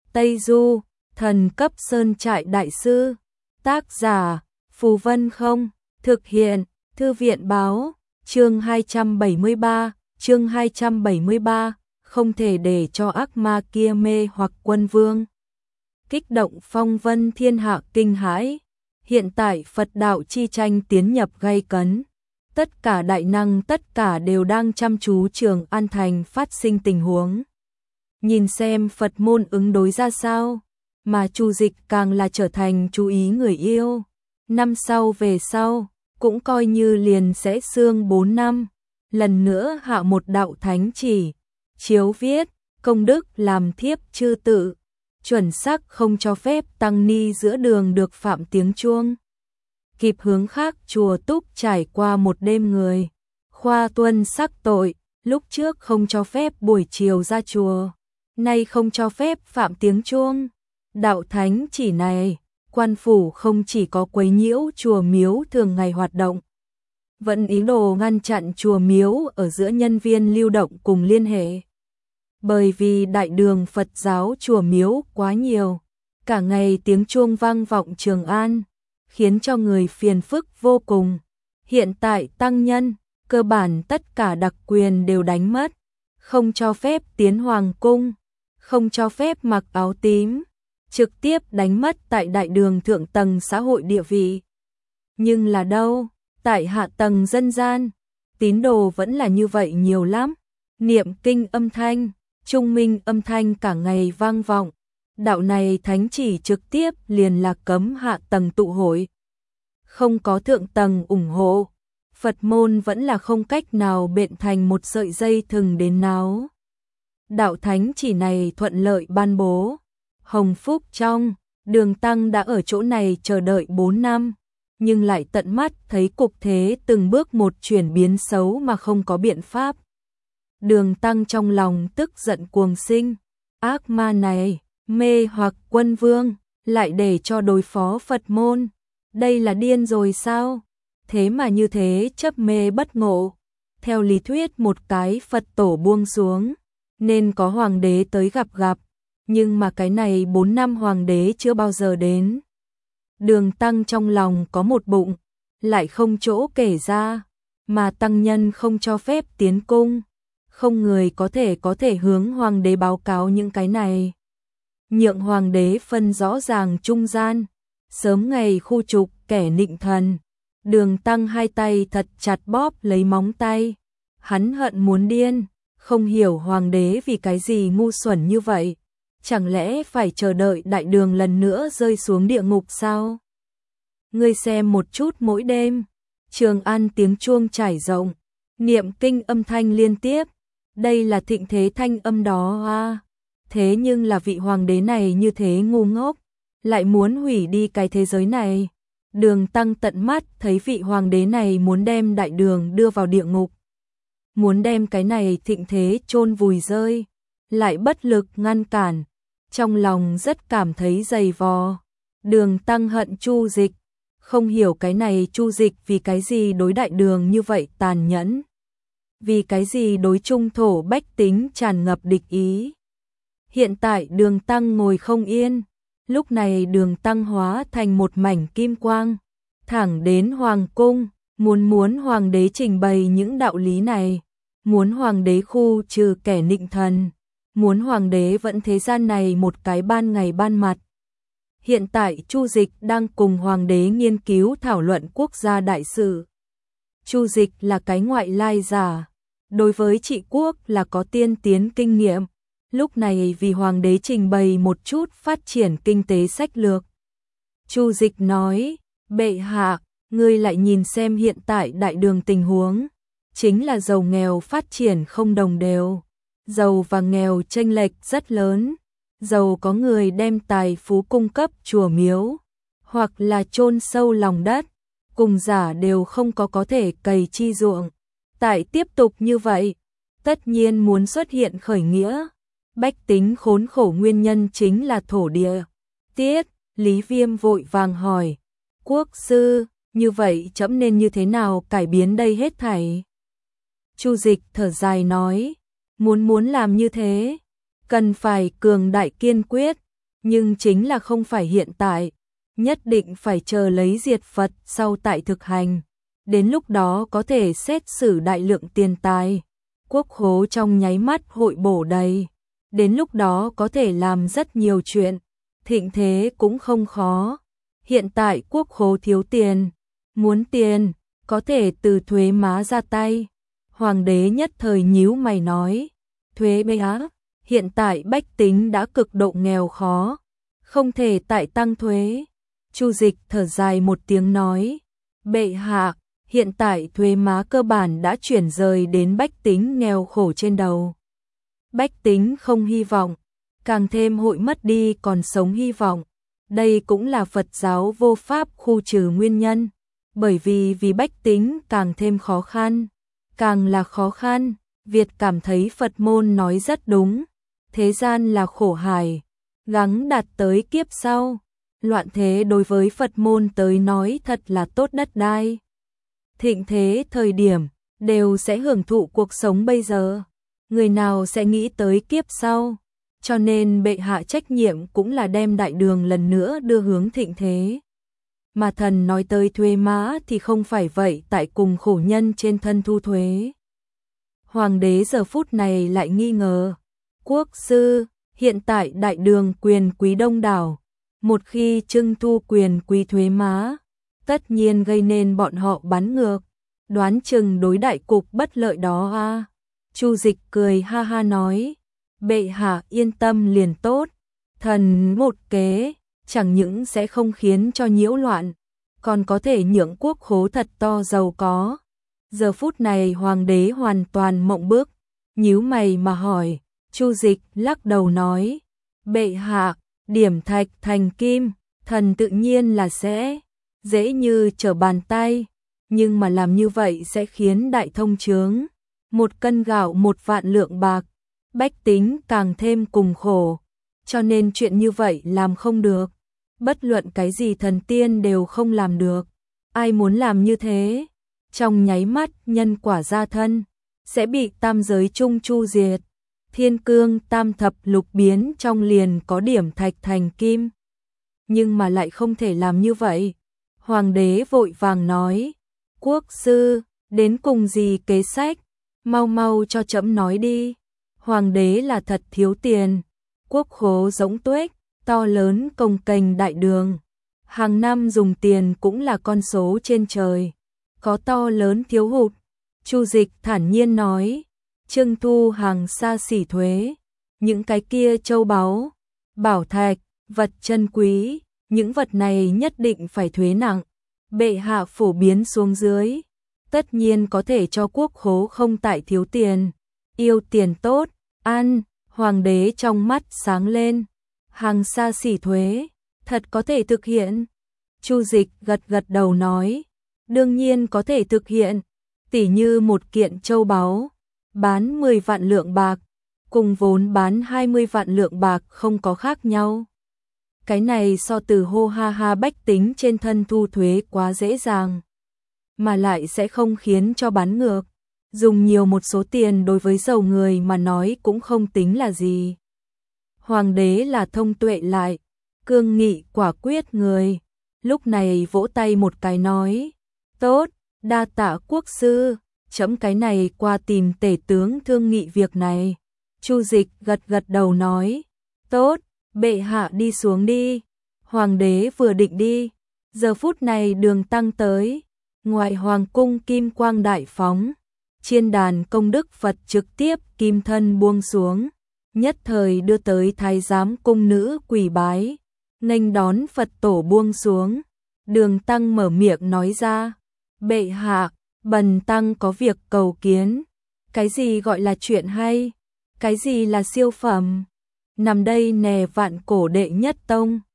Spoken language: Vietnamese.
Tây Du, thần cấp sơn trại đại sư. Tác giả, Phù Vân Không. Thực hiện, Thư viện Báo. Chương 273, không thể để cho ác ma kia mê hoặc quân vương. Kích động phong vân thiên hạ kinh hãi. Hiện tại Phật đạo chi tranh tiến nhập gay cấn. Tất cả đại năng tất cả đều đang chăm chú Trường An Thành phát sinh tình huống. Nhìn xem Phật môn ứng đối ra sao, mà Chu Dịch càng là trở thành chú ý người yêu. Năm sau về sau, cũng coi như liền sẽ xương 4 năm, lần nữa hạ một đạo thánh chỉ, chiếu viết, công đức làm thiếp chư tự, chuẩn xác không cho phép tăng ni giữa đường được phạm tiếng chuông. Kịp hướng khác chùa Túc trải qua một đêm người, khoa tuân sắc tội, lúc trước không cho phép buổi chiều ra chùa, nay không cho phép phạm tiếng chuông. Đạo thánh chỉ này, quan phủ không chỉ có quấy nhiễu chùa miếu thường ngày hoạt động, vẫn ý đồ ngăn chặn chùa miếu ở giữa nhân viên lưu động cùng liên hệ. Bởi vì đại đường Phật giáo chùa miếu quá nhiều, cả ngày tiếng chuông vang vọng Trường An, khiến cho người phiền phức vô cùng. Hiện tại tăng nhân, cơ bản tất cả đặc quyền đều đánh mất, không cho phép tiến hoàng cung, không cho phép mặc áo tím, trực tiếp đánh mất tại đại đường thượng tầng xã hội địa vị. Nhưng là đâu, tại hạ tầng dân gian, tín đồ vẫn là như vậy nhiều lắm. Niệm kinh âm thanh, trung minh âm thanh cả ngày vang vọng. Đạo này thánh chỉ trực tiếp liền là cấm hạ tầng tụ hội. Không có thượng tầng ủng hộ, Phật môn vẫn là không cách nào bện thành một sợi dây thừng đến náo. Đạo thánh chỉ này thuận lợi ban bố. Hồng Phúc trong, Đường Tăng đã ở chỗ này chờ đợi 4 năm, nhưng lại tận mắt thấy cục thế từng bước một chuyển biến xấu mà không có biện pháp. Đường Tăng trong lòng tức giận cuồng sinh, ác ma này, mê hoặc quân vương, lại để cho đối phó Phật môn. Đây là điên rồi sao? Thế mà như thế chấp mê bất ngộ. Theo lý thuyết một cái Phật tổ buông xuống, nên có hoàng đế tới gặp. Nhưng mà cái này 4 năm hoàng đế chưa bao giờ đến. Đường Tăng trong lòng có một bụng, lại không chỗ kể ra, mà tăng nhân không cho phép tiến cung. Không người có thể hướng hoàng đế báo cáo những cái này. Nhượng hoàng đế phân rõ ràng trung gian, sớm ngày khu trục kẻ nịnh thần. Đường Tăng hai tay thật chặt bóp lấy móng tay. Hắn hận muốn điên, không hiểu hoàng đế vì cái gì ngu xuẩn như vậy. Chẳng lẽ phải chờ đợi đại đường lần nữa rơi xuống địa ngục sao? Ngươi xem một chút mỗi đêm, Trường An tiếng chuông trải rộng, niệm kinh âm thanh liên tiếp, đây là thịnh thế thanh âm đó à? Thế nhưng là vị hoàng đế này như thế ngu ngốc, lại muốn hủy đi cái thế giới này. Đường Tăng tận mắt thấy vị hoàng đế này muốn đem đại đường đưa vào địa ngục, muốn đem cái này thịnh thế chôn vùi rơi, lại bất lực ngăn cản. Trong lòng rất cảm thấy dày vò. Đường Tăng hận Chu Dịch, không hiểu cái này Chu Dịch vì cái gì đối đại đường như vậy tàn nhẫn, vì cái gì đối trung thổ bách tính tràn ngập địch ý. Hiện tại Đường Tăng ngồi không yên, lúc này Đường Tăng hóa thành một mảnh kim quang, thẳng đến hoàng cung, muốn hoàng đế trình bày những đạo lý này, muốn hoàng đế khu trừ kẻ nịnh thần, muốn hoàng đế vẫn thế gian này một cái ban ngày ban mặt. Hiện tại Chu Dịch đang cùng hoàng đế nghiên cứu thảo luận quốc gia đại sự. Chu Dịch là cái ngoại lai giả, đối với trị quốc là có tiên tiến kinh nghiệm. Lúc này vì hoàng đế trình bày một chút phát triển kinh tế sách lược. Chu Dịch nói, bệ hạ, ngươi lại nhìn xem hiện tại đại đường tình huống, chính là giàu nghèo phát triển không đồng đều. Giàu và nghèo chênh lệch rất lớn, giàu có người đem tài phú cung cấp chùa miếu, hoặc là chôn sâu lòng đất, cùng giả đều không có thể cày chi ruộng. Tại tiếp tục như vậy, tất nhiên muốn xuất hiện khởi nghĩa, bách tính khốn khổ nguyên nhân chính là thổ địa. Tiết, Lý Viêm vội vàng hỏi, quốc sư, như vậy trẫm nên như thế nào cải biến đây hết thảy? Chu Dịch thở dài nói, muốn làm như thế, cần phải cường đại kiên quyết, nhưng chính là không phải hiện tại, nhất định phải chờ lấy diệt Phật sau tại thực hành, đến lúc đó có thể xét xử đại lượng tiền tài, quốc khố trong nháy mắt hội bổ đầy, đến lúc đó có thể làm rất nhiều chuyện, thịnh thế cũng không khó. Hiện tại quốc khố thiếu tiền, muốn tiền, có thể từ thuế má ra tay. Hoàng đế nhất thời nhíu mày nói, thuế má, hiện tại bách tính đã cực độ nghèo khó, không thể tại tăng thuế. Chu Dịch thở dài một tiếng nói, bệ hạ, hiện tại thuế má cơ bản đã chuyển rời đến bách tính nghèo khổ trên đầu. Bách tính không hy vọng, càng thêm hội mất đi còn sống hy vọng. Đây cũng là Phật giáo vô pháp khu trừ nguyên nhân, bởi vì bách tính càng thêm khó khăn, càng là khó khăn, Việt cảm thấy Phật môn nói rất đúng, thế gian là khổ hải, gắng đạt tới kiếp sau, loạn thế đối với Phật môn tới nói thật là tốt đất đai. Thịnh thế thời điểm, đều sẽ hưởng thụ cuộc sống bây giờ, người nào sẽ nghĩ tới kiếp sau. Cho nên bệ hạ trách nhiệm cũng là đem đại đường lần nữa đưa hướng thịnh thế. Mà thần nói tới thuế má thì không phải vậy, tại cùng khổ nhân trên thân thu thuế. Hoàng đế giờ phút này lại nghi ngờ, quốc sư, hiện tại đại đường quyền quý đông đảo, một khi trưng thu quyền quý thuế má, tất nhiên gây nên bọn họ bắn ngược, đoán chừng đối đại cục bất lợi đó a. Chu Dịch cười ha ha nói, bệ hạ yên tâm liền tốt, thần một kế, chẳng những sẽ không khiến cho nhiễu loạn, còn có thể nhượng quốc khố thật to giàu có. Giờ phút này hoàng đế hoàn toàn mộng bức, nhíu mày mà hỏi. Chu Dịch lắc đầu nói, bệ hạ, điểm thạch thành kim, thần tự nhiên là sẽ dễ như trở bàn tay, nhưng mà làm như vậy sẽ khiến đại thông chướng, 1 cân gạo 1 vạn lượng bạc, bách tính càng thêm cùng khổ, cho nên chuyện như vậy làm không được, bất luận cái gì thần tiên đều không làm được, ai muốn làm như thế, trong nháy mắt nhân quả gia thân, sẽ bị tam giới chung chu diệt, thiên cương tam thập lục biến trong liền có điểm thạch thành kim, nhưng mà lại không thể làm như vậy. Hoàng đế vội vàng nói, quốc sư, đến cùng gì kế sách, mau mau cho trẫm nói đi. Hoàng đế là thật thiếu tiền, quốc khố rỗng tuếch, to lớn cồng kềnh đại đường, hàng năm dùng tiền cũng là con số trên trời, có to lớn thiếu hụt. Chu Dịch thản nhiên nói, trưng thu hàng xa xỉ thuế, những cái kia châu báu, bảo thạch, vật chân quý, những vật này nhất định phải thuế nặng, bệ hạ phổ biến xuống dưới, tất nhiên có thể cho quốc khố không tại thiếu tiền, yêu tiền tốt, ăn. Hoàng đế trong mắt sáng lên, hàng xa xỉ thuế, thật có thể thực hiện. Chu Dịch gật gật đầu nói, đương nhiên có thể thực hiện, tỉ như một kiện châu báu, bán 10 vạn lượng bạc, cùng vốn bán 20 vạn lượng bạc không có khác nhau. Cái này so từ hô ha ha bách tính trên thân thu thuế quá dễ dàng, mà lại sẽ không khiến cho bán ngược. Dùng nhiều một số tiền đối với giàu người mà nói cũng không tính là gì. Hoàng đế là thông tuệ lại, cương nghị quả quyết người, lúc này vỗ tay một cái nói, tốt, đa tạ quốc sư, trẫm cái này qua tìm tể tướng thương nghị việc này. Chu Dịch gật gật đầu nói, tốt, bệ hạ đi xuống đi. Hoàng đế vừa định đi, giờ phút này Đường Tăng tới, ngoại hoàng cung kim quang đại phóng, chiên đàn công đức Phật trực tiếp kim thân buông xuống, nhất thời đưa tới thái giám cung nữ quỳ bái, nghênh đón Phật tổ buông xuống. Đường Tăng mở miệng nói ra, bệ hạ, bần tăng có việc cầu kiến. Cái gì gọi là chuyện hay? Cái gì là siêu phẩm? Nằm đây nè vạn cổ đệ nhất tông,